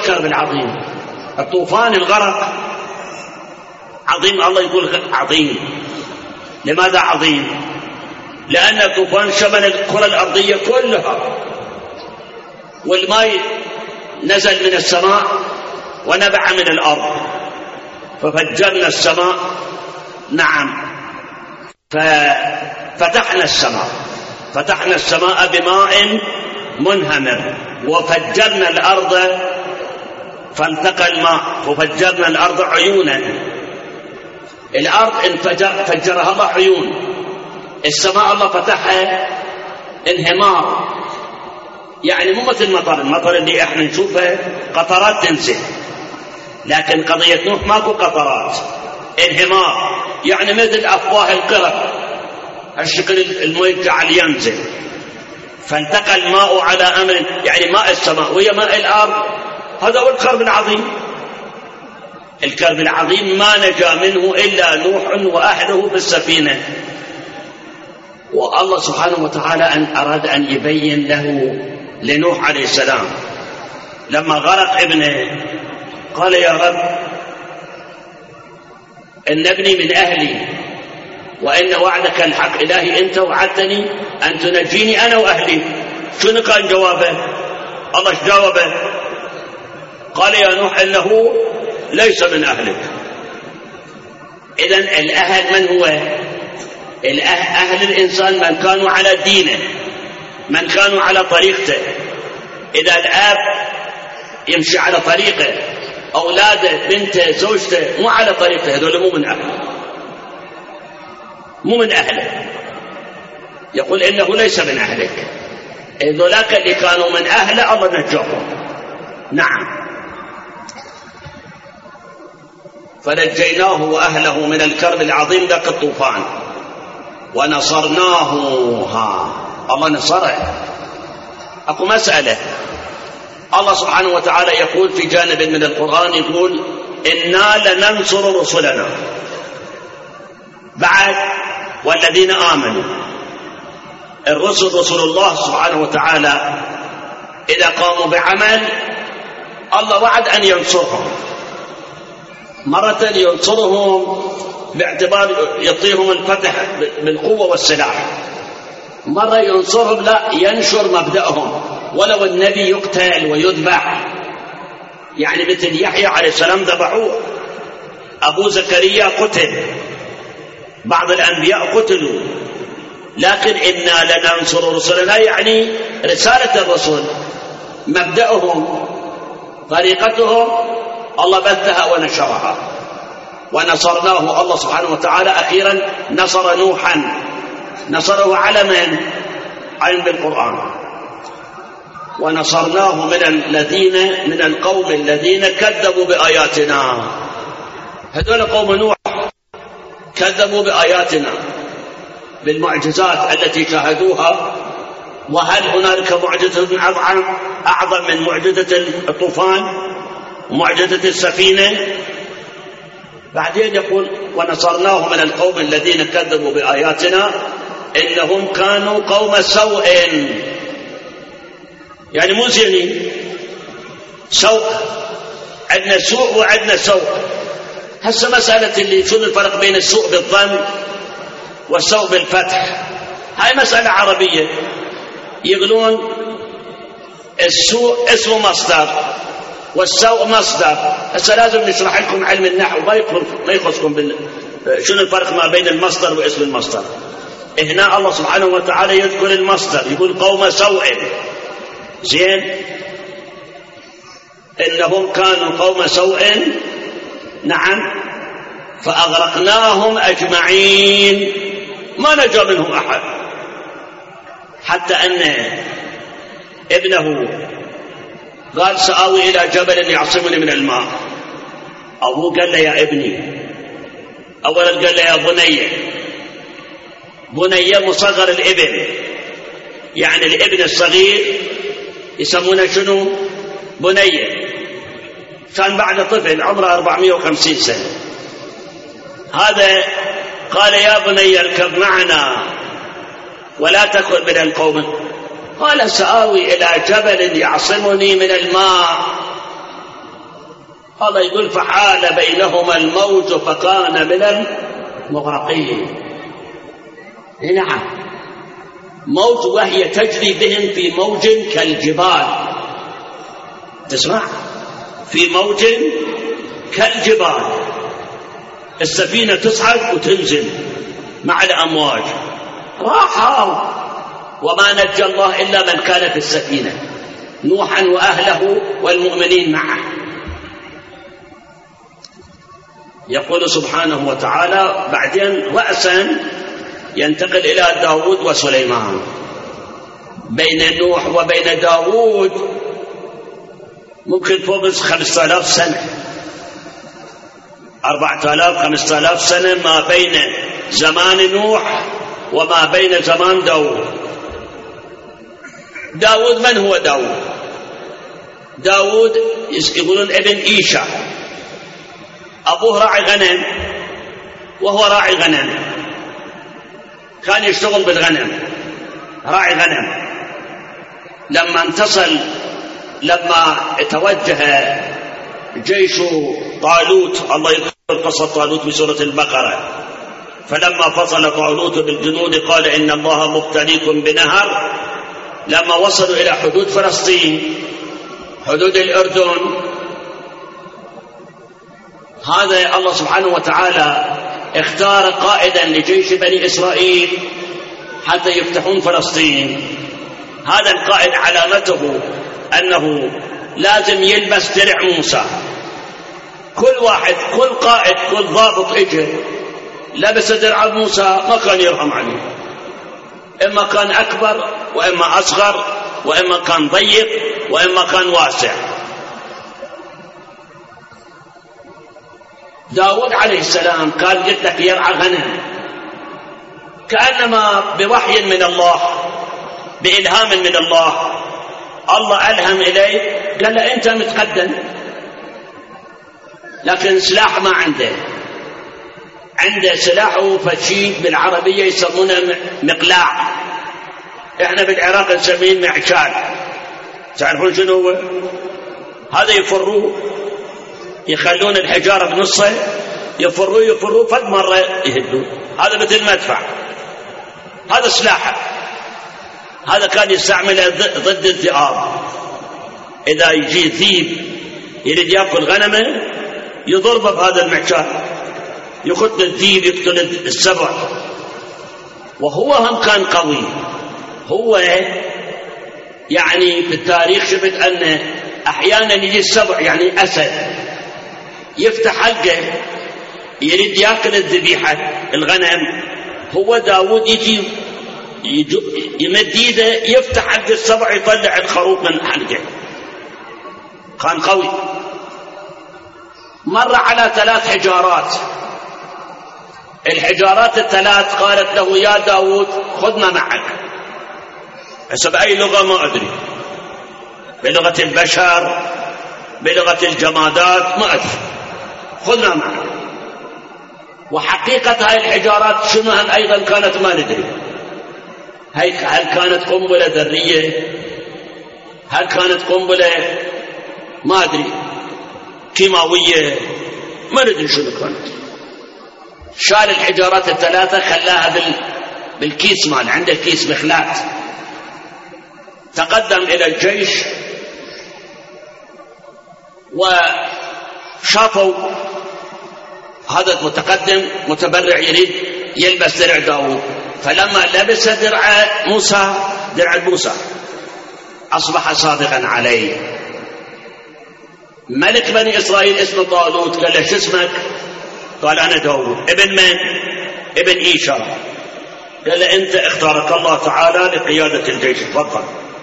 الكرب العظيم؟ الطوفان، الغرق عظيم. الله يقول عظيم. لماذا عظيم؟ لأن الطوفان شمل الكرة الأرضية كلها، والماء نزل من السماء ونبع من الأرض، ففجرنا السماء. نعم، ففتحنا السماء بماء منهمر، وفجرنا الأرض فالتقى الماء، وفجرنا الأرض عيونا. الأرض فجرها الله عيون، السماء الله فتحها انهمار. يعني مو مثل المطر اللي احنا نشوفه قطرات تنزل، لكن قضية نوح ماكو قطرات، انهمار. يعني مثل أفواه القرب، الشكل الماء جعل ينزل، فالتقى الماء على أمر، يعني ماء السماء وهي ماء الأرض. هذا هو الكرب العظيم. الكرب العظيم ما نجا منه إلا نوح وأهله بالسفينة. والله سبحانه وتعالى أراد أن يبين لنوح عليه السلام لما غرق ابنه، قال يا رب إن ابني من أهلي وإن وعدك الحق. إلهي أنت وعدتني أن تنجيني أنا وأهلي. شنو كان جوابه؟ الله جاوبه؟ قال يا نوح إنه ليس من أهلك. إذن الأهل من هو؟ أهل الإنسان من كانوا على دينه، من كانوا على طريقته. إذا الآب يمشي على طريقه، أولاده، بنته، زوجته مو على طريقته، هذول مو من أهله، مو من أهله. يقول إنه ليس من أهلك. ذولاك اللي كانوا من أهله الله نجاهم. نعم، فنجيناه وأهله من الكرب العظيم ذاك الطوفان ونصرناه. الله نصره. أكو مسألة، الله سبحانه وتعالى يقول في جانب من القرآن، يقول إنا لننصر رسلنا بعد والذين آمنوا. الرسل رسل الله سبحانه وتعالى إذا قاموا بعمل الله وعد أن ينصرهم. مرة ينصرهم باعتبار يعطيهم الفتح بالقوة والسلاح، مرة ينصرهم لا ينشر مبدأهم ولو النبي يقتل ويذبح. يعني مثل يحيى عليه السلام ذبحوه، أبو زكريا قتل، بعض الأنبياء قتلوا، لكن إنا لننصر رسلنا يعني رسالة الرسل، مبدأهم، طريقتهم الله بثها ونشرها. ونصرناه. الله سبحانه وتعالى أخيرا نصر نوحا، نصره على من؟ علم بالقرآن. ونصرناه من القوم الذين كذبوا بآياتنا. هذول قوم نوح كذبوا بآياتنا، بالمعجزات التي شاهدوها. وهل هنالك معجزة أعظم من معجزة الطوفان ومعجزة السفينة؟ بعدين يقول ونصرناه من القوم الذين كذبوا بآياتنا إنهم كانوا قوم سوء. يعني مو زينين، سوء. عندنا سوء وعندنا سوء. هسه مسألة اللي شو الفرق بين السوء بالضم والسوء بالفتح، هاي مسألة عربية. يقولون السوء اسمه مصدر والسوء مصدر. هسه لازم نشرح لكم علم النحو، ما يخصكم شنو الفرق ما بين المصدر واسم المصدر. هنا الله سبحانه وتعالى يذكر المصدر، يقول قوم سوء. زين، إنهم كانوا قوم سوء. نعم، فأغرقناهم أجمعين، ما نجا منهم أحد. حتى أن ابنه قال سآوي إلى جبل يعصمني من الماء. أبوه قال له يا ابني، أولا قال له يا بني مصغر الابن، يعني الابن الصغير يسمونه شنو؟ بني. كان بعد طفل عمره 450 سنة. هذا قال يا بني اركب معنا ولا تكن من القوم. قال سآوي إلى جبل يعصمني من الماء. الله يقول فحال بينهما الموج فكان من المغرقين. نعم، موج وهي تجري بهم في موج كالجبال. تسمع؟ في موج كالجبال، السفينة تصعد وتنزل مع الأمواج. راحوا وما نجى الله إلا من كان في السفينة، نوحا وأهله والمؤمنين معه. يقول سبحانه وتعالى بعدين رأسا ينتقل إلى داود وسليمان. بين نوح وبين داود ممكن فوق 5000 سنة، 4000 5000 سنة ما بين زمان نوح وما بين زمان داود. داود من هو داود؟ داود يقولون ابن إيشا، أبوه راعي غنم وهو راعي غنم، كان يشتغل بالغنم، راعي غنم. لما توجه جيش طالوت، الله يذكر قصة طالوت بسورة البقرة، فلما فصل طالوت بالجنود قال إن الله مبتليكم بنهر. لما وصلوا إلى حدود فلسطين، حدود الأردن، هذا الله سبحانه وتعالى اختار قائدا لجيش بني إسرائيل حتى يفتحون فلسطين. هذا القائد علامته أنه لازم يلبس درع موسى. كل واحد، كل قائد، كل ضابط اجى لبس درع موسى ما كان يرحم عليه، إما كان أكبر وإما أصغر، وإما كان ضيق وإما كان واسع. داود عليه السلام كان قلت لك يرعى غنم، كأنما بوحي من الله، بإلهام من الله، الله ألهم إليه قال له أنت متقدم، لكن سلاح ما عنده سلاحه فشي بالعربية يسمونه مقلاع، احنا بالعراق نسميه معشال. تعرفون شنو هو؟ هذا يفروه، يخلون الحجارة بنصه، يفروه فد مرة يهدوه، هذا مثل مدفع، هذا سلاحه. هذا كان يستعمله ضد الذئاب. إذا يجي ذيب يريد يأكل غنمه يضربه بهذا المعشال، يقتل الذيب، يقتل السبع. وهو هم كان قوي. هو يعني في التاريخ شفت أن أحيانا يجي السبع، يعني أسد، يفتح حلقه يريد يأكل الذبيحة الغنم، هو داود يجي يمد يده يفتح حلق السبع يطلع الخروف من حلقه. كان قوي. مر على 3 حجارات، الحجارات ال3 قالت له يا داود خذنا معك. حسب أي لغة ما أدري، بلغة البشر، بلغة الجمادات ما أدري، خذنا معك. وحقيقة هاي الحجارات شنو هم أيضا كانت ما ندري. هل كانت قنبلة ذرية؟ هل كانت قنبلة ما أدري كيماوية؟ ما ندري شنو كانت. شال الحجارات ال3 خلاها بالكيس مال، عنده كيس مخلات. تقدم إلى الجيش وشافوا هذا المتقدم متبرع يريد يلبس درع داود، فلما لبس درع موسى أصبح صادقا عليه. ملك بني إسرائيل اسمه طالوت قال له شو اسمك؟ قال أنا داود. ابن من؟ ابن إيشا. قال له أنت اختارك الله تعالى لقيادة الجيش، تفضل.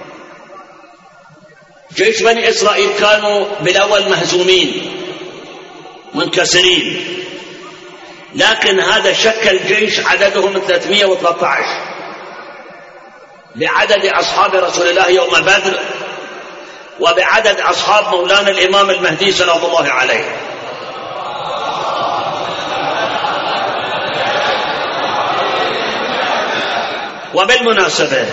جيش بني إسرائيل كانوا بالأول مهزومين منكسرين، لكن هذا شكل جيش عددهم 313 بعدد أصحاب رسول الله يوم بدر، وبعدد أصحاب مولانا الإمام المهدي سلام الله عليه. وبالمناسبة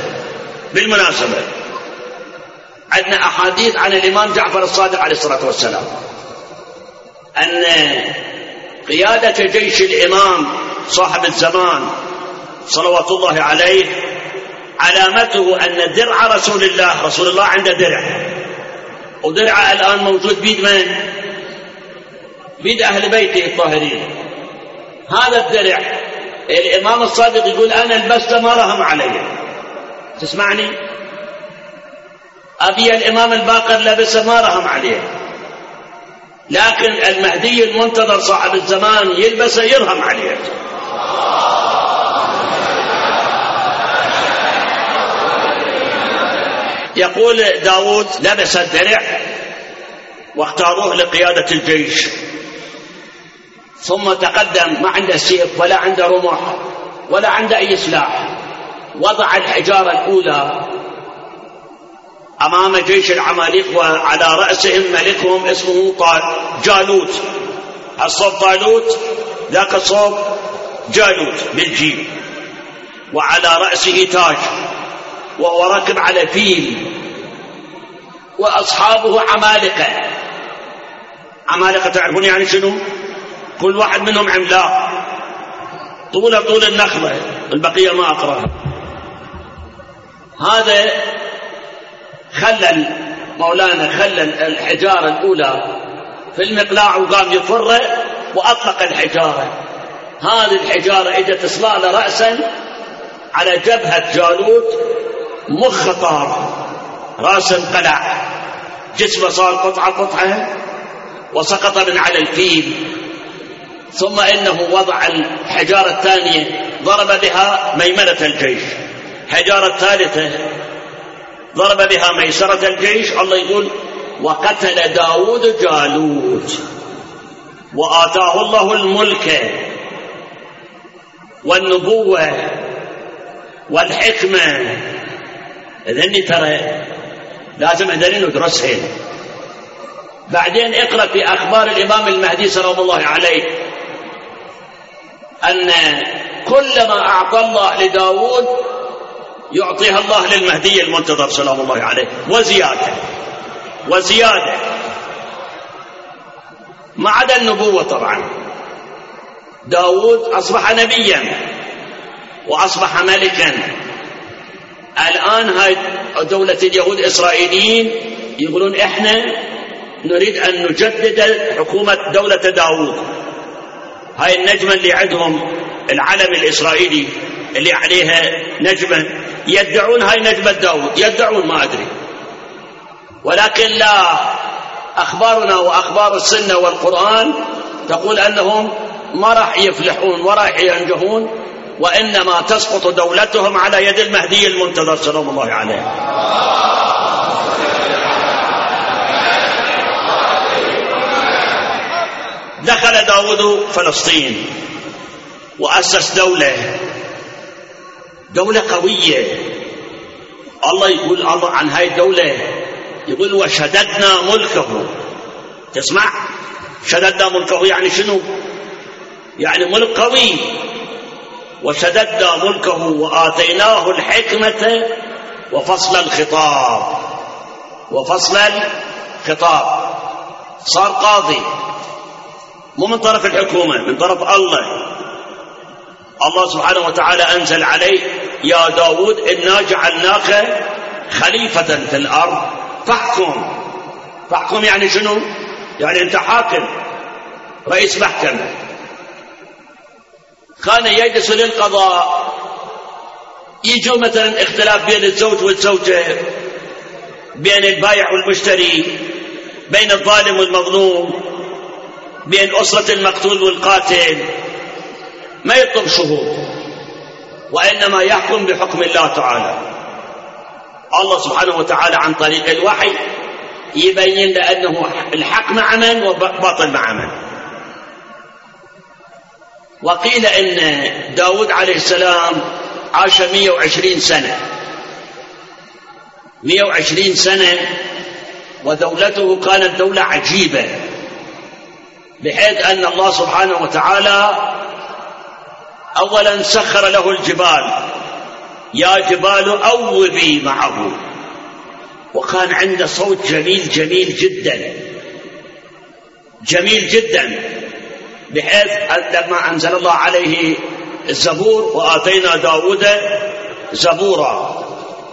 عندنا أحاديث عن الإمام جعفر الصادق عليه الصلاة والسلام. أن قيادة جيش الإمام صاحب الزمان صلوات الله عليه علامته أن درع رسول الله عنده درع، ودرع الآن موجود بيد من؟ بيد أهل بيته الطاهرين. هذا الدرع الإمام الصادق يقول أنا البسته ما رهم علي. تسمعني؟ أبي الإمام الباقر لبسه ما رهم عليه، لكن المهدي المنتظر صاحب الزمان يلبسه يرهم عليه. يقول داود لبس الدرع واختاروه لقيادة الجيش، ثم تقدم، ما عنده سيف ولا عنده رمح ولا عنده أي سلاح، وضع الحجارة الأولى أمام جيش العماليق، وعلى رأسهم ملكهم اسمه جالوت. الصوب طالوت، ذاك الصوب جالوت بالجيم، وعلى رأسه تاج، وهو راكب على فيل، وأصحابه عمالقة تعرفون يعني شنو؟ كل واحد منهم عملاق طول النخلة، البقية ما أقرأها. هذا مولانا خلى الحجارة الأولى في المقلاع وقام يفر وأطلق الحجارة. هذه الحجارة اجت تصلال رأسا على جبهة جالوت، مخ طار، رأس انقلع، جسمه صار قطعة وسقط من على الفيل. ثم إنه وضع الحجارة الثانية ضرب بها ميمنة الجيش، الحجارة الثالثة ضرب بها ميسرة الجيش. الله يقول وقتل داود جالوت وآتاه الله الملك والنبوة والحكمة. إذن ترى لازم هذين ندرسهن. بعدين اقرأ في أخبار الإمام المهدي سلام الله عليه أن كل ما أعطى الله لداود يعطيها الله للمهدي المنتظر سلام الله عليه، وزيادة ما عدا النبوة. طبعا داود أصبح نبيا وأصبح ملكا. الآن هاي دولة اليهود إسرائيليين يقولون إحنا نريد أن نجدد حكومة دولة داود. هاي النجمة اللي عندهم العلم الإسرائيلي اللي عليها نجمة، يدعون هاي نجمة داود، يدعون ما أدري، ولكن لا، أخبارنا وأخبار السنة والقرآن تقول أنهم ما راح يفلحون وراح ينجحون، وإنما تسقط دولتهم على يد المهدي المنتظر سلام الله عليه. دخل داود فلسطين وأسس دولة قوية. الله يقول عن هاي الدولة، يقول وشددنا ملكه. تسمع؟ شددنا ملكه يعني شنو؟ يعني ملك قوي. وشددنا ملكه وآتيناه الحكمة وفصل الخطاب. صار قاضي، مو من طرف الحكومة، من طرف الله سبحانه وتعالى أنزل عليه يا داود إنا جعلناك خليفة في الأرض فاحكم يعني شنو؟ يعني أنت حاكم، رئيس محكمة. كان يجلس للقضاء، يجوا مثلا اختلاف بين الزوج والزوجة، بين البائع والمشتري، بين الظالم والمظلوم، بين أسرة المقتول والقاتل، ما يطلب شهود، وإنما يحكم بحكم الله تعالى. الله سبحانه وتعالى عن طريق الوحي يبين لأنه الحق مع من وباطل مع من. وقيل إن داود عليه السلام عاش 120 سنة، ودولته كانت دولة عجيبة، بحيث أن الله سبحانه وتعالى أولا سخر له الجبال، يا جبال أوبي معه، وكان عنده صوت جميل جدا. جميل جدا، بحيث لما أنزل الله عليه الزبور وآتينا داود زبورا،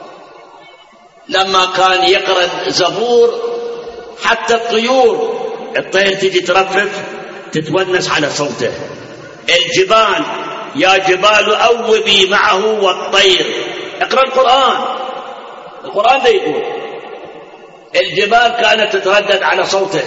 لما كان يقرأ الزبور حتى الطير تجي ترفرف تتونس على صوته. الجبال يا جبال أوبي معه والطير، اقرأ القرآن ده يقول الجبال كانت تتردد على صوته،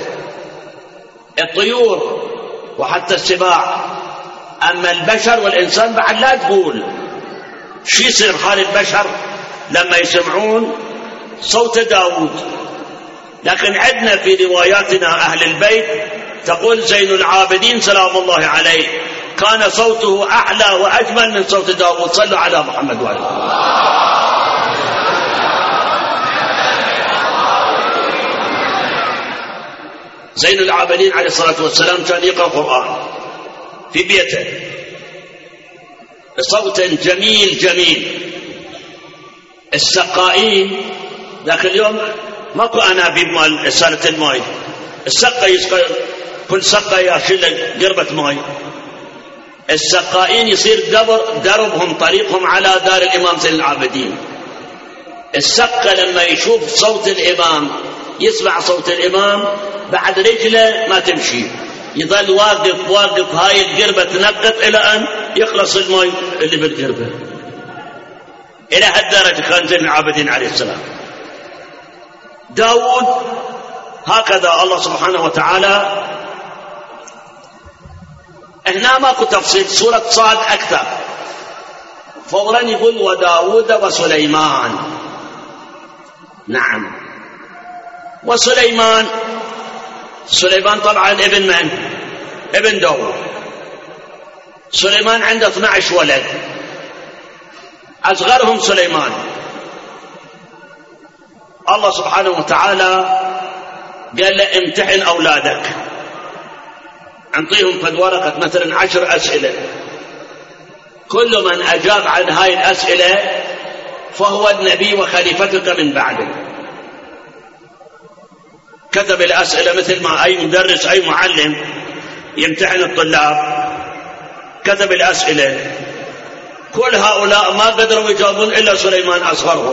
الطيور وحتى السباع. أما البشر والإنسان بعد لا تقول شو يصير حال البشر لما يسمعون صوت داود. لكن عندنا في رواياتنا أهل البيت تقول زين العابدين سلام الله عليه كان صوته أعلى وأجمل من صوت داود. صلوا على محمد وعليه. زين العابدين عليه الصلاة والسلام كان يقرأ القرآن في بيته بصوت جميل جميل. السقائين ذاك اليوم ماكو أنابيب مال سالة الماء، السقا يسقى كل سقا ياشيل قربة ماء. السقائين يصير دربهم طريقهم على دار الإمام زين العابدين. السقا لما يشوف صوت الإمام يسمع صوت الإمام بعد رجله ما تمشي، يظل واقف هاي القربة تنقط إلى أن يخلص الماء اللي بالقربة. إلى هالدرجة كان زين العابدين عليه السلام. داود هكذا الله سبحانه وتعالى. هنا ماكو تفصيل، سورة صاد أكثر، فورا يقول وداود وسليمان. نعم، وسليمان طبعا ابن من؟ ابن داود. سليمان عنده 12 ولد، أصغرهم سليمان. الله سبحانه وتعالى قال له امتحن أولادك، أعطيهم فد ورقة مثلا 10 أسئلة، كل من أجاب عن هاي الأسئلة فهو النبي وخليفتك من بعده. كتب الأسئلة مثل ما أي مدرس أي معلم يمتحن الطلاب، كتب الأسئلة. كل هؤلاء ما قدروا يجاوبون إلا سليمان أصغرهم.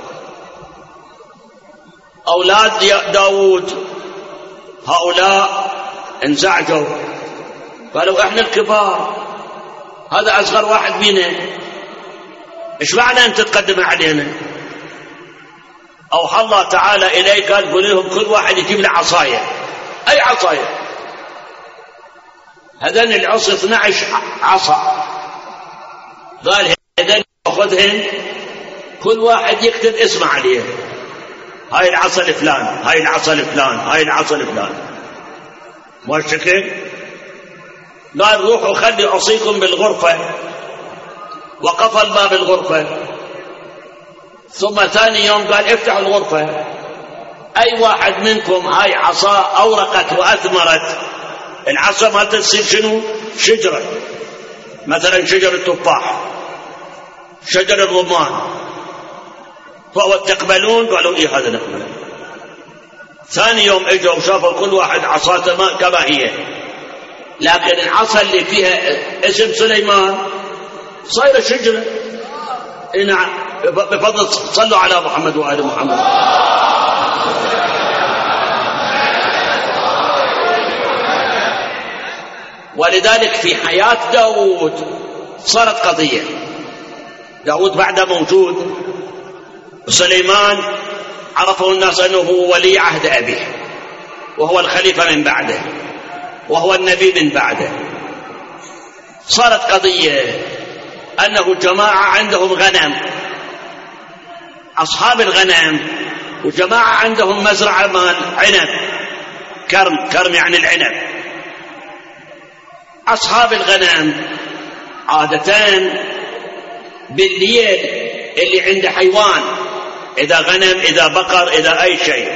أولاد داود هؤلاء انزعجوا، قالوا احنا الكبار، هذا أصغر واحد بينا، ايش معنى أنت تقدم علينا؟ أوحى الله تعالى إليك قال قل لهم كل واحد يجيب له عصاية، أي عصاية، هذين العصا 12 عصا، قال هذين أخذهن كل واحد يكتب اسمه عليه، هاي العصا الفلان، هاي العصا الفلان، هاي العصا الفلان، ما الشكل. قال روحوا خلي عصيكم بالغرفة، وقفل باب الغرفة. ثم ثاني يوم قال افتحوا الغرفة، أي واحد منكم هاي عصا أورقت وأثمرت، العصا ما تصير شنو؟ شجرة، مثلا شجر التفاح، شجر الرمان، فهو تقبلون؟ قالوا إيه هذا نقبل. ثاني يوم اجوا وشافوا كل واحد عصاته كما هي، لكن العصا اللي فيها اسم سليمان صايرة شجرة. نعم، بفضل صلوا على محمد وآل محمد. ولذلك في حياة داود صارت قضية. داود بعد موجود، سليمان عرفه الناس أنه هو ولي عهد أبيه، وهو الخليفة من بعده، وهو النبي من بعده. صارت قضية أنه جماعة عندهم غنم، أصحاب الغنم، وجماعة عندهم مزرعة مال عنب، كرم يعني العنب. أصحاب الغنم عادة بالليل اللي عنده حيوان، إذا غنم إذا بقر إذا أي شيء،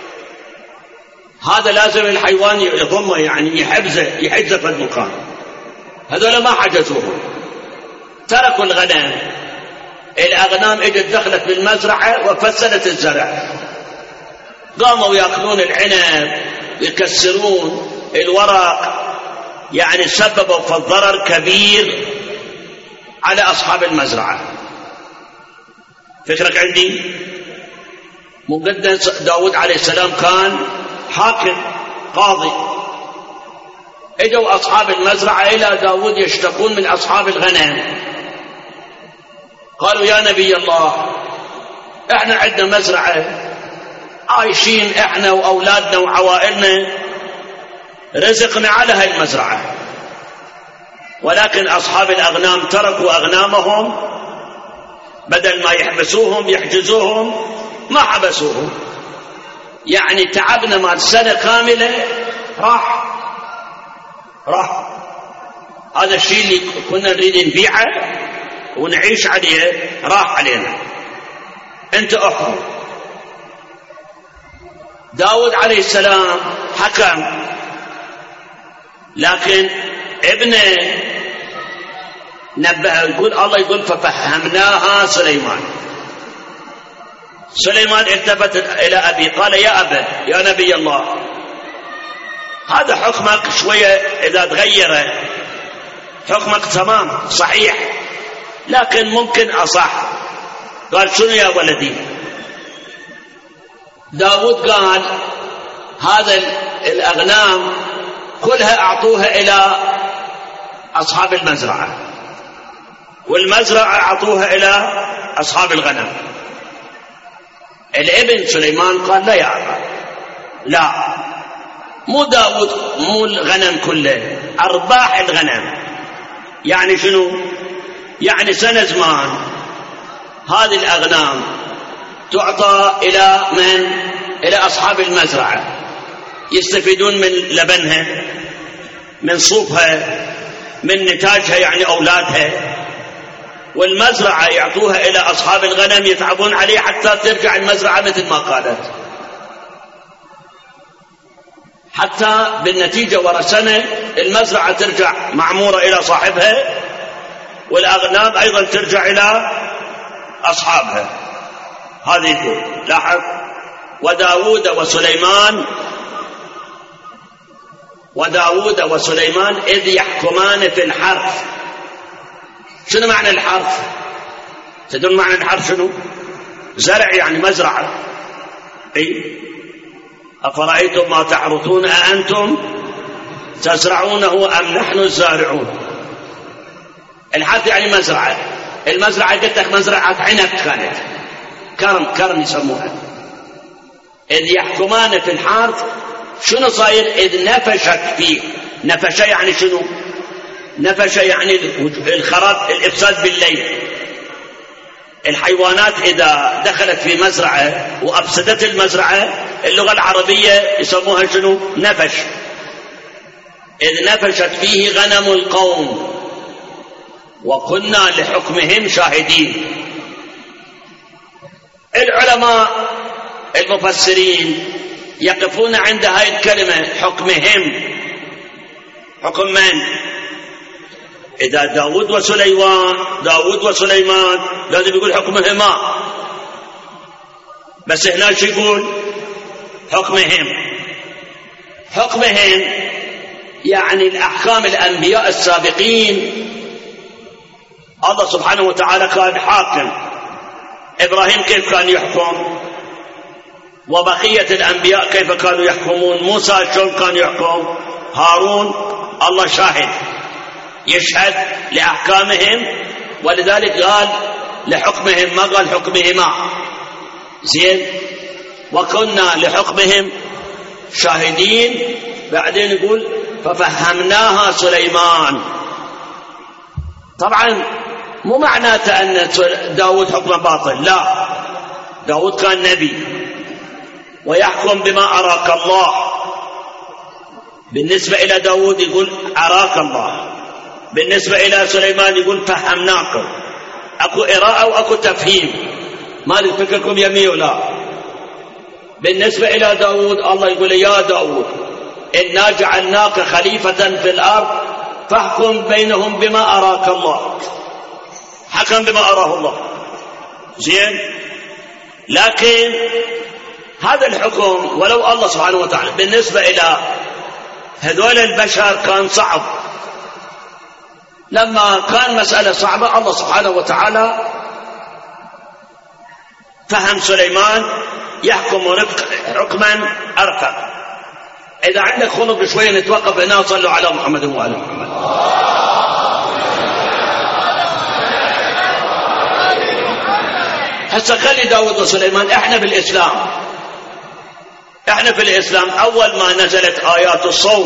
هذا لازم الحيوان يضمه، يعني يحجزه في المكان. هذول ما حجزوه، تركوا الغنم. الأغنام اجت دخلت بالمزرعة وفسدت الزرع، قاموا يأخذون العنب، يكسرون الورق يعني سببوا في الضرر كبير على أصحاب المزرعة. فكرك عندي؟ مقدس داود عليه السلام كان حاكم قاضي، اجوا أصحاب المزرعة إلى داود يشتكون من أصحاب الغنم، قالوا يا نبي الله احنا عندنا مزرعة عايشين احنا وأولادنا وعوائلنا، رزقنا على هاي المزرعة، ولكن أصحاب الأغنام تركوا أغنامهم، بدل ما يحبسوهم يحجزوهم ما حبسوهم، يعني تعبنا مال سنة كاملة راح. هذا الشيء اللي كنا نريد نبيعه ونعيش عليه راح علينا، انت احكم. داود عليه السلام حكم، لكن ابنه نبه، يقول الله يقول ففهمناها سليمان. سليمان التفت إلى أبي قال يا أبا يا نبي الله هذا حكمك شوية إذا تغيره حكمك تمام صحيح، لكن ممكن أصح. قال شنو يا ولدي؟ داود قال هذا الأغنام كلها أعطوها إلى أصحاب المزرعة، والمزرعة أعطوها إلى أصحاب الغنم. الابن سليمان قال لا يا أبا، لا، مو داود، مو الغنم كله، أرباح الغنم. يعني شنو؟ يعني سنة زمان هذه الأغنام تعطى إلى من؟ إلى أصحاب المزرعة، يستفيدون من لبنها، من صوفها، من نتاجها يعني أولادها، والمزرعة يعطوها إلى أصحاب الغنم يتعبون عليه حتى ترجع المزرعة مثل ما قالت، حتى بالنتيجة ورا سنة المزرعة ترجع معمورة إلى صاحبها، والأغنام أيضا ترجع إلى أصحابها. هذه يقول لاحظ وداود وسليمان إذ يحكمان في الحرث. شنو معنى الحرث؟ تدرون معنى الحرث شنو؟ زرع يعني مزرعة. أي أفرأيتم ما تحرثون أأنتم تزرعونه أم نحن الزارعون؟ الحرث يعني مزرعة. المزرعة قلت لك مزرعة عنب كانت، كرم يسموها. إذ يحكمان في الحرث شنو صاير؟ إذ نفشت فيه. نفش يعني شنو؟ نفش يعني الخراب، الإفساد بالليل. الحيوانات إذا دخلت في مزرعة وأفسدت المزرعة اللغة العربية يسموها شنو؟ نفش. إذ نفشت فيه غنم القوم وكنا لحكمهم شاهدين. العلماء المفسرين يقفون عند هاي الكلمة حكمهم. حكم من؟ إذا داود وسليمان لازم يقول حكمهما، بس هنا شو يقول؟ حكمهم يعني الأحكام الأنبياء السابقين. الله سبحانه وتعالى كان حاكم، إبراهيم كيف كان يحكم، وبقية الأنبياء كيف كانوا يحكمون، موسى شلون كان يحكم، هارون الله شاهد يشهد لأحكامهم، ولذلك قال لحكمهم ما قال حكمهما. زين، وكنا لحكمهم شاهدين. بعدين يقول ففهمناها سليمان. طبعا مو معناته أن داود حكم باطل، لا، داود كان نبي ويحكم بما أراك الله. بالنسبة إلى داود يقول أراك الله، بالنسبة إلى سليمان يقول فهمناكم. أكو إراءة وأكو تفهيم، ما فكركم يمين ولا. بالنسبة إلى داود الله يقول يا داود إنا جعلناك خليفة في الأرض فاحكم بينهم بما أراك الله. حكم بما أراه الله. زين، لكن هذا الحكم ولو الله سبحانه وتعالى بالنسبة إلى هذول البشر كان صعب. لما كان مسألة صعبة الله سبحانه وتعالى فهم سليمان يحكم حكما أرفق. إذا عندك خلق شوية نتوقف هنا وصلوا على محمد وآل محمد. هسه خلي داود وسليمان. احنا في الإسلام أول ما نزلت آيات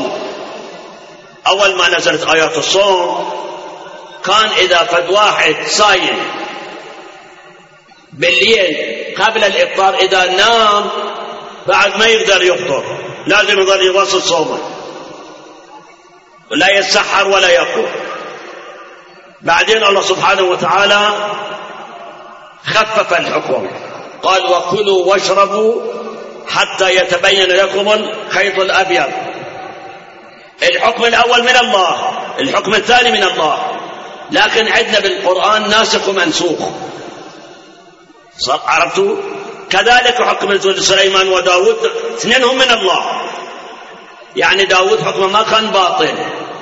الصوم كان إذا فد واحد صايم بالليل قبل الإفطار إذا نام بعد ما يقدر يفطر، لازم يظل يواصل صومه ولا يتسحر ولا يقوم. بعدين الله سبحانه وتعالى خفف الحكم، قال وكلوا واشربوا حتى يتبين لكم الخيط الأبيض. الحكم الأول من الله، الحكم الثاني من الله، لكن عندنا بالقرآن ناسخ ومنسوخ. عرفتوا؟ كذلك حكم سليمان وداود اثنينهم من الله. يعني داود حكمه ما كان باطل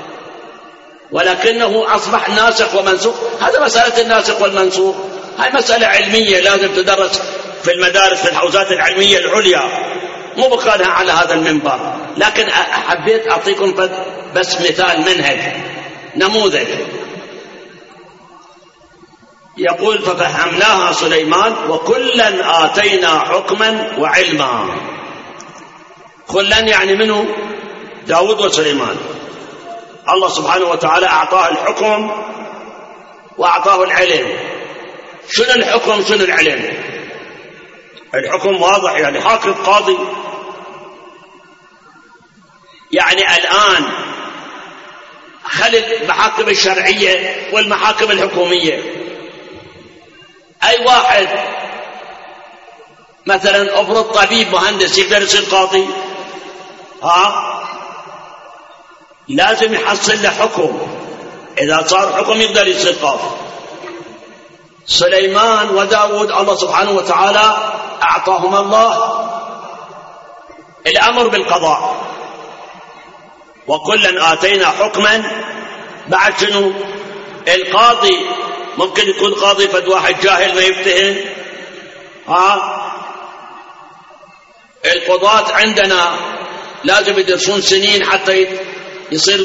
ولكنه أصبح ناسخ ومنسوخ. هذا مسألة الناسخ والمنسوخ هاي مسألة علمية لازم تدرس في المدارس في الحوزات العلمية العليا، مو بقالها على هذا المنبر، لكن حبيت أعطيكم بس مثال منهج نموذج. يقول ففهمناها سليمان وكلا آتينا حكما وعلما. كلا يعني منه داود وسليمان. الله سبحانه وتعالى أعطاه الحكم وأعطاه العلم. شنو الحكم شنو العلم؟ الحكم واضح، يعني حاكم قاضي. يعني الآن خلي المحاكم الشرعية والمحاكم الحكومية. أي واحد مثلا أفرض طبيب مهندس يقدر يصير قاضي؟ لازم يحصل له حكم، إذا صار حكم يقدر يصير قاضي. سليمان وداود الله سبحانه وتعالى أعطاهما الله الأمر بالقضاء. وكلا آتينا حكما. بعد شنو؟ القاضي ممكن يكون قاضي فد واحد جاهل ما يفتهم. القضاة عندنا لازم يدرسون سنين حتى يصير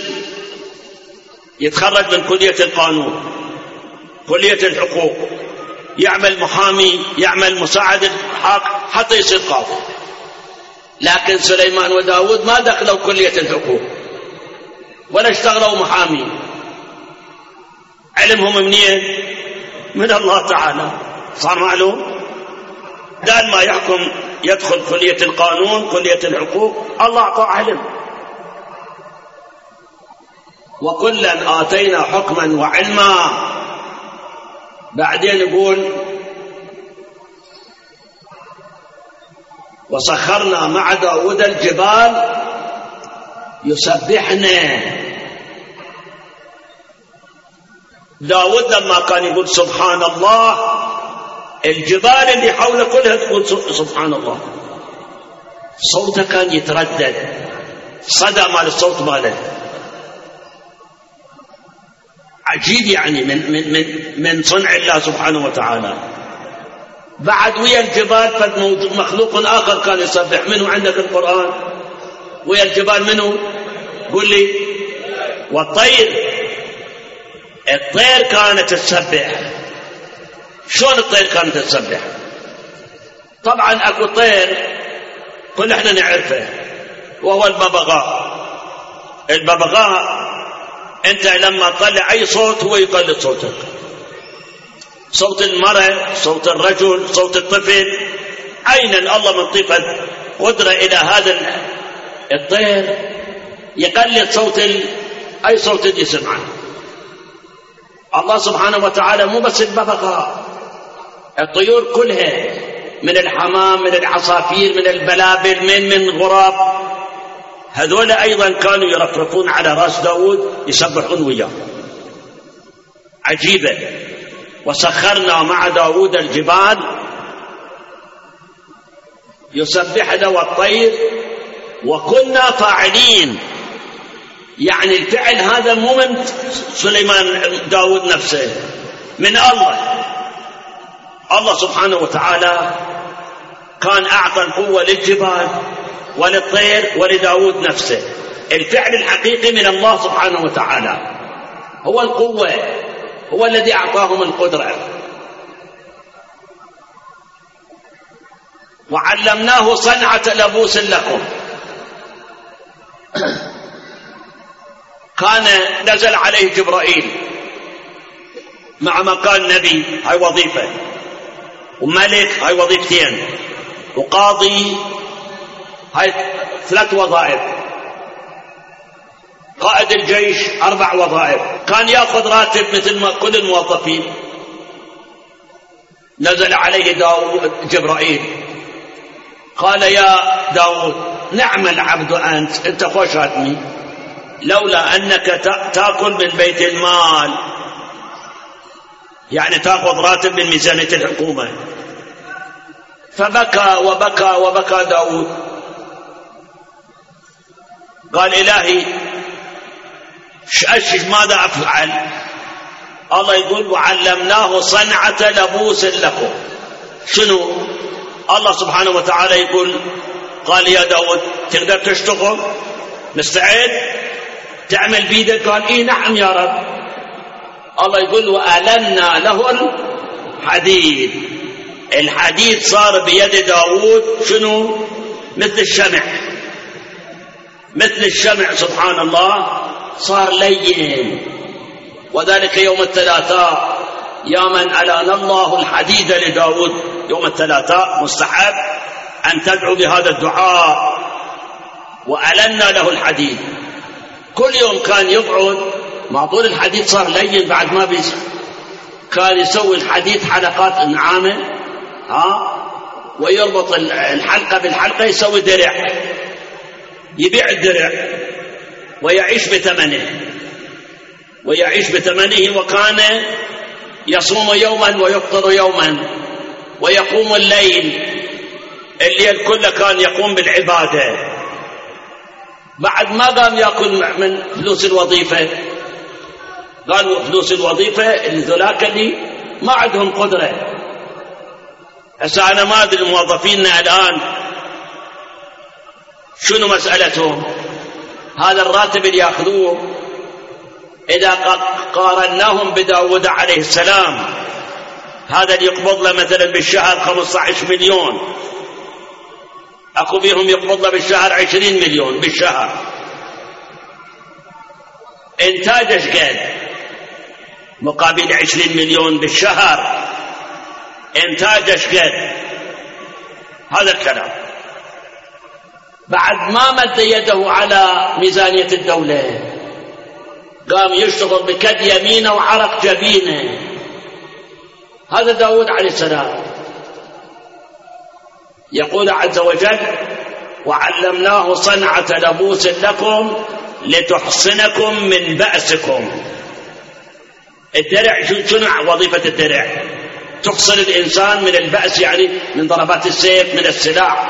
يتخرج من كلية القانون، كلية الحقوق، يعمل محامي، يعمل مساعد حاكم حتى يصير قاضي. لكن سليمان وداود ما دخلوا كلية الحقوق ولا اشتغلوا محامي. علمهم منين؟ من الله تعالى. صار معلوم؟ دال ما يحكم يدخل كلية القانون كلية الحقوق الله أعطاه علم. وكلا آتينا حكما وعلما. بعدين يقول وسخرنا مع داود الجبال يسبحنا. داود لما كان يقول سبحان الله الجبال اللي حوله كلها تقول سبحان الله. صوته كان يتردد، صدى مال الصوت ماله عجيب، يعني من صنع الله سبحانه وتعالى. بعد ويا الجبال فد مخلوق آخر كان يسبح. منه عندك القرآن؟ ويا الجبال منه؟ قل لي. والطير، الطير كانت تسبح. شلون الطير كانت تسبح؟ طبعا اكو طير كل احنا نعرفه وهو الببغاء. الببغاء انت لما تطلع اي صوت هو يقلد صوتك، صوت المرأة، صوت الرجل، صوت الطفل. اين الله من طيفة قدرة الى هذا الطير يقلد صوت اي صوت يسمعه. الله سبحانه وتعالى مو بس الببغاء، الطيور كلها، من الحمام، من العصافير، من البلابل، من الغراب، هذول أيضا كانوا يرفرفون على رأس داود يسبحون وياه. عجيبة. وسخرنا مع داود الجبال يسبحن والطير وكنا فاعلين. يعني الفعل هذا مو من سليمان داود نفسه، من الله سبحانه وتعالى كان أعطى القوة للجبال وللطير ولداود نفسه. الفعل الحقيقي من الله سبحانه وتعالى، هو القوة، هو الذي أعطاهم القدرة. وعلمناه صنعة لبوس لكم. كان نزل عليه جبرائيل مع مكان نبي، هاي وظيفة، وملك، هاي وظيفتين، وقاضي، هاي 3 وظائف، قائد الجيش 4 وظائف. كان يأخذ راتب مثل ما كل الموظفين. نزل عليه جبرائيل قال: يا داود، نعم العبد أنت خوش هاتني، لولا أنك تأكل من بيت المال، يعني تأخذ راتب من ميزانية الحكومة. فبكى وبكى وبكى داود، قال: إلهي ماذا أفعل؟ الله يقول: وعلمناه صنعة لبوس لكم. شنو؟ الله سبحانه وتعالى يقول، قال: يا داود، تقدر تشتغل؟ مستعد تعمل بيدك؟ قال: إيه نعم يا رب. الله يقول: وألنا له الحديد. الحديد صار بيد داود شنو؟ مثل الشمع، مثل الشمع، سبحان الله، صار لين. وذلك يوم الثلاثاء، يا من ألان الله الحديد لداود، يوم الثلاثاء مستحب أن تدعو بهذا الدعاء، وألنا له الحديد. كل يوم كان يقعد، معطول الحديد صار لين بعد ما بيس، كان يسوي الحديد حلقات نعامة، ويربط الحلقة بالحلقة، يسوي درع، يبيع الدرع ويعيش بثمنه. وكان يصوم يوما ويفطر يوما ويقوم الليل كله كان يقوم بالعبادة. بعد ما قام يأكل من فلوس الوظيفة، قالوا فلوس الوظيفة ذولاك اللي ما عندهم قدرة. هسه أنا ما أدري موظفينا الآن شنو مسألتهم. هذا الراتب اللي يأخذوه إذا قارناهم بداود عليه السلام، هذا اللي يقبض له مثلا بالشهر 15 مليون، أكو بيهم يقبض له بالشهر 20 مليون بالشهر. إنتاجش قد مقابل 20 مليون بالشهر، إنتاجش قد هذا الكلام. بعد ما مد يده على ميزانية الدولة، قام يشتغل بكد يمينه وعرق جبينه. هذا داود عليه السلام. يقول عز وجل: وعلمناه صنعة لبوس لكم لتحصنكم من بأسكم. الدرع شنو وظيفة الدرع؟ تحصن الإنسان من البأس، يعني من ضربات السيف، من السلاح.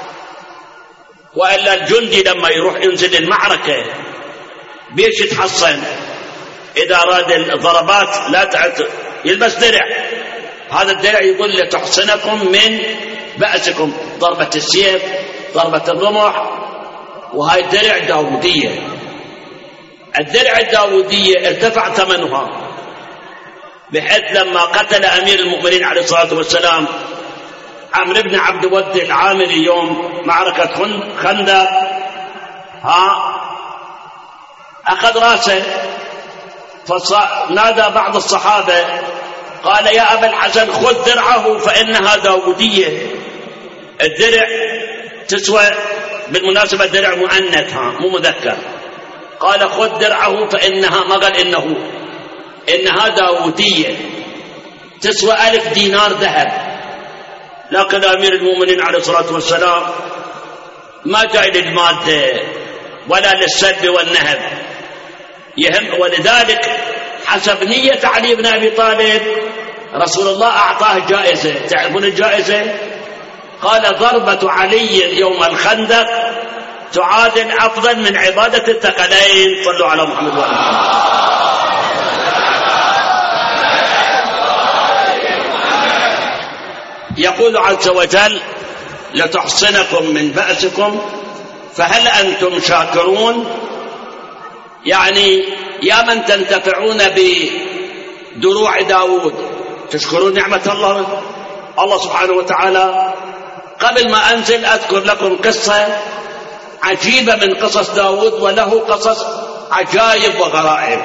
وإلا الجندي لما يروح ينزل المعركة بيش يتحصن؟ إذا أراد الضربات لا يلبس درع. هذا الدرع يقول لتحصنكم من بأسكم، ضربة السيف، ضربة الرمح. وهاي الدرع داودية. الدرع الداودية ارتفع ثمنها، بحيث لما قتل أمير المؤمنين عليه الصلاة والسلام عمرو بن عبد ود العامري يوم معركة خندق، أخذ راسه، فنادى بعض الصحابة قال: يا أبا الحسن، خذ درعه فإنها داودية. الدرع تسوى، بالمناسبة درع مؤنث مو مذكر. قال: خذ درعه فإنها، ما قال إنها داودية، تسوى 1000 دينار ذهب. لكن أمير المؤمنين عليه الصلاة والسلام ما جاي للمادة ولا للسلب والنهب، يهم. ولذلك حسب نية علي بن أبي طالب رسول الله أعطاه جائزة. تعرفون الجائزة؟ قال: ضربة علي يوم الخندق تعادل أفضل من عبادة الثقلين. صلوا على محمد وآل محمد. يقول عز وجل لتحصنكم من بأسكم فهل أنتم شاكرون؟ يعني يا من تنتفعون بدروع داود تشكرون نعمة الله. الله سبحانه وتعالى قبل ما أنزل أذكر لكم قصة عجيبة من قصص داود، وله قصص عجائب وغرائب.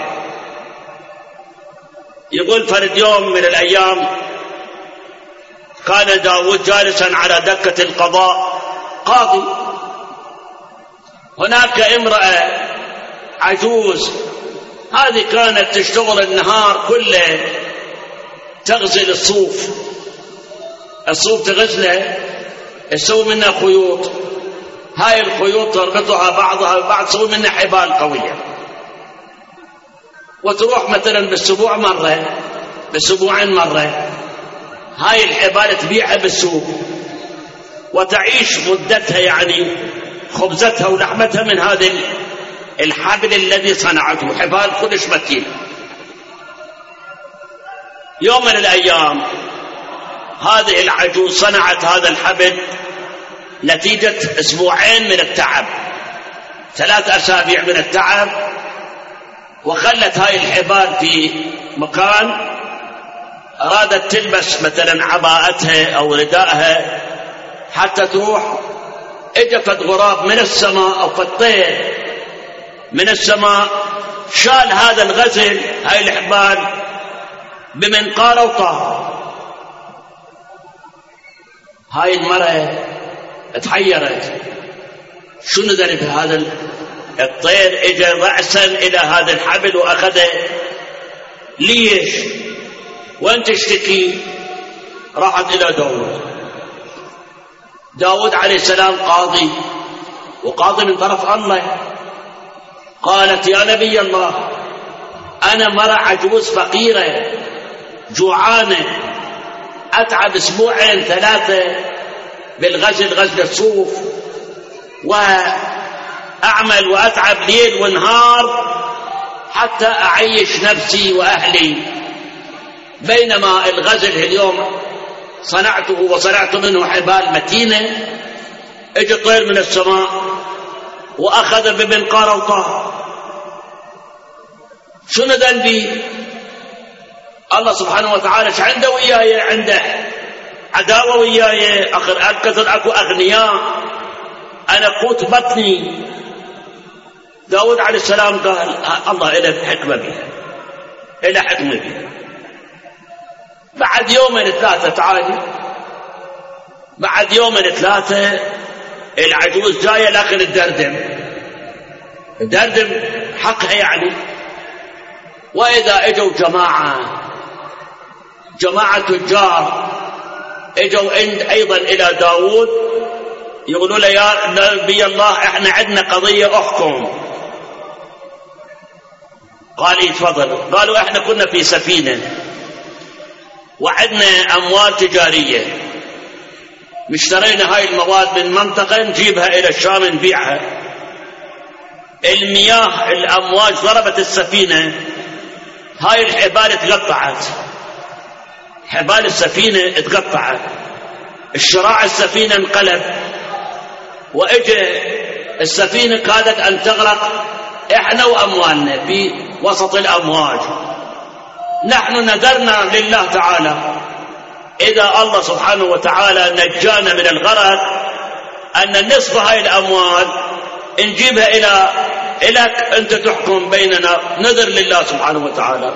يقول فرد يوم من الأيام كان داود جالسا على دكة القضاء قاضي. هناك امرأة عجوز، هذه كانت تشتغل النهار كله تغزل الصوف تغزله، تسوي منها خيوط، هاي الخيوط تربطها بعضها ببعض تسوي منها حبال قوية، وتروح مثلا بالاسبوع مرة بالاسبوعين مرة هاي الحبال تبيعها بالسوق وتعيش مدتها، يعني خبزتها ولحمتها من هذا الحبل الذي صنعته، حبال كلش متينة. يوم من الأيام هذه العجوز صنعت هذا الحبل نتيجة أسبوعين من التعب، 3 أسابيع من التعب، وخلت هاي الحبال في مكان. أرادت تلبس مثلا عباءتها أو رداءها حتى تروح، اجت غراب من السماء أو فطير من السماء شال هذا الغزل هاي الحبال بمنقار وطار. هاي المرأة تحيرت، شنو ذنب هذا الطير؟ اجى رأسا إلى هذا الحبل وأخذه، ليش؟ وين تشتكي؟ راحت إلى داود عليه السلام قاضي، وقاضي من طرف الله. قالت يا نبي الله أنا مرأة عجوز فقيرة جوعانة، أتعب 2 3 غزل الصوف، وأعمل وأتعب ليل ونهار حتى أعيش نفسي وأهلي، بينما الغزل اليوم صنعته وصنعت منه حبال متينة، اجى طير من السماء وأخذ بمنقار وطار. شنو ذنبي؟ الله سبحانه وتعالى ايش عنده وياي؟ عنده عداوة وياي؟ أكثر أكو أغنياء، أنا قوت بطني. داود عليه السلام قال الله إله حكمة بها، إله حكمة بها. بعد 2 3 تعالي، بعد 3 العجوز جاية لكن الدردم حقها يعني. وإذا اجوا جماعة تجار اجوا أيضا إلى داود يقولوا له يا نبي الله احنا عندنا قضية احكم. قال تفضل. قالوا احنا كنا في سفينة وعندنا أموال تجارية، اشترينا هاي المواد من منطقة نجيبها إلى الشام نبيعها. المياه الأمواج ضربت السفينة، هاي الحبال تقطعت، حبال السفينة تقطعت، الشراع السفينة انقلب، وإجا السفينة كادت أن تغرق إحنا وأموالنا في وسط الأمواج. نحن نذرنا لله تعالى إذا الله سبحانه وتعالى نجانا من الغرق أن نصف هاي الأموال نجيبها إليك أنت تحكم بيننا، نذر لله سبحانه وتعالى.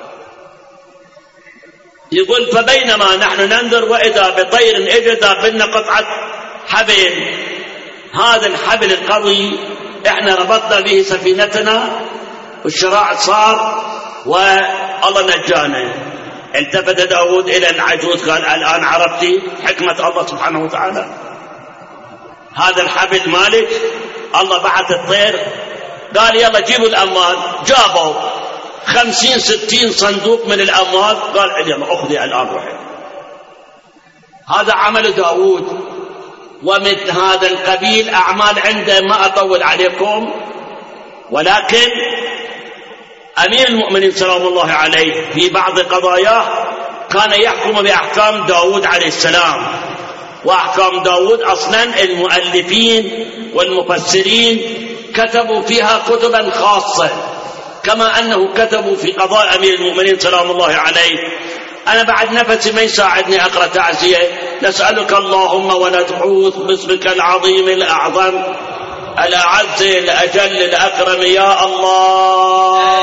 يقول فبينما نحن ننظر وإذا بطير اجى داخلنا قطعة حبل، هذا الحبل القوي احنا ربطنا به سفينتنا والشراع صار والله نجانا. التفت داود إلى العجوز قال الآن عرفتي حكمة الله سبحانه وتعالى؟ هذا الحبل مالك، الله بعث الطير قال يلا جيبوا الأموال. جابوا 50-60 صندوق من الأموال، قال يلا أخذي الآن روحي. هذا عمل داود ومن هذا القبيل أعمال عنده. ما أطول عليكم، ولكن أمير المؤمنين سلام الله عليه في بعض قضاياه كان يحكم بأحكام داود عليه السلام، وأحكام داود أصلا المؤلفين والمفسرين كتبوا فيها كتبا خاصة، كما أنه كتبوا في قضاء أمير المؤمنين سلام الله عليه. أنا بعد نفسي ما يساعدني أقرأ تعزية. نسألك اللهم وندعوك باسمك العظيم الأعظم الأعز الأجل الأكرم يا الله